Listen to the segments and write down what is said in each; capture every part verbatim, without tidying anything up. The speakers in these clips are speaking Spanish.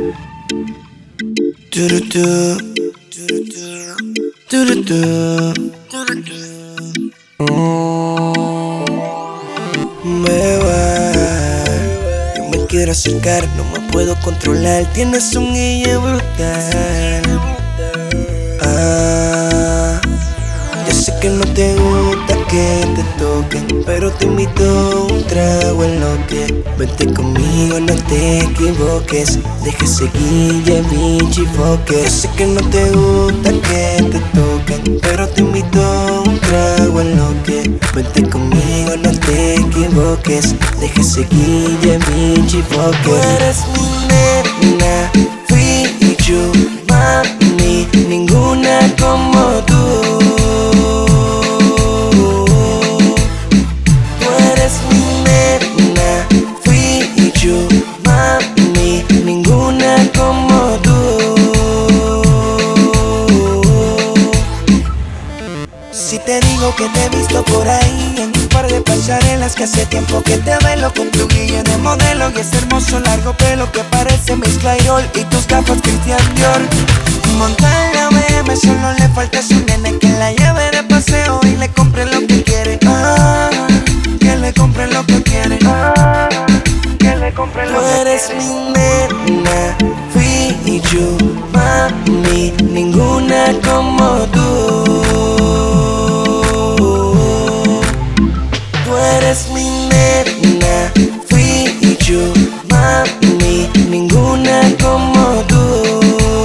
Turutu, turutu, turutu. Mm, beba, yo me quiero acercar, no me puedo controlar. Tienes un guille brutal. Ah, yo sé que no te gusta que te toquen, pero te invito a un trago en lo que vente conmigo, no te equivoques. Deja ese guille, bichi, foques. Yo sé que no te gusta que te toquen, pero te invito a un trago en lo que vente conmigo, no te equivoques. Deja ese guille, bichi, foques. Tú eres mi nena, fui yo, mami, ninguna como tú. Si te digo que te he visto por ahí en un par de pasarelas, que hace tiempo que te velo con tu guille de modelo y ese hermoso largo pelo que parece Miss Clairol y tus gafas Christian Dior. Montar la B M, solo le falta su nene que la lleve de paseo y le compre lo que quiere. Ah, que le compre lo que quiere. Ah, que le compre lo que quiere. Tú eres mi nena, fui yo, mami, ninguna como tú. Eres mi nena, fui yo, mami, ninguna como tú.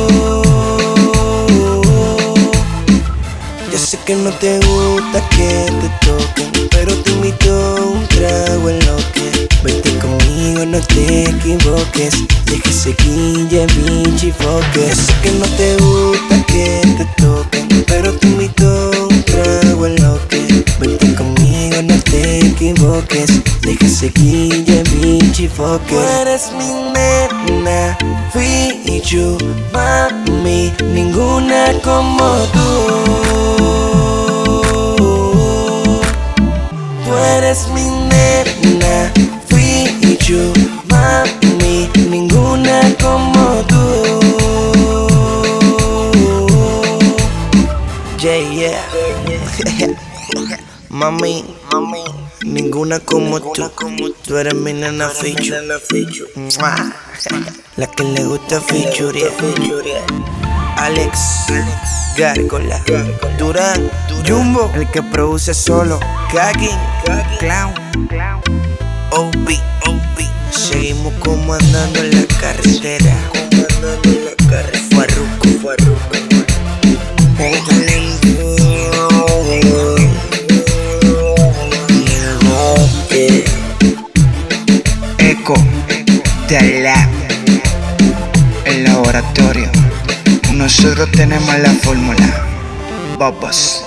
Yo sé que no te gusta que te toquen, pero te invito a un trago en lo que vente conmigo, no te equivoques. Deja ese guille, bichi, foques. Yo sé que no te gusta que te toquen, pero te invito a un trago en lo que vente conmigo, no te equivoques. Deja ese guille, bichi, foques. Tú eres mi nena, fui yo, mami, ninguna como tú. Tú eres mi nena, fui yo, mami, ninguna como tú. Yeah, yeah. Mami, mami, ninguna como tú. Tú eres mi nena fichu. La que le gusta fichuria. Alex, Gárgola, Durán, Jumbo, el que produce solo. Kaki, Clown, O B, seguimos como andando en la carretera. Farruko, Farruko. Eco de la el laboratorio. Nosotros tenemos la fórmula. Babas.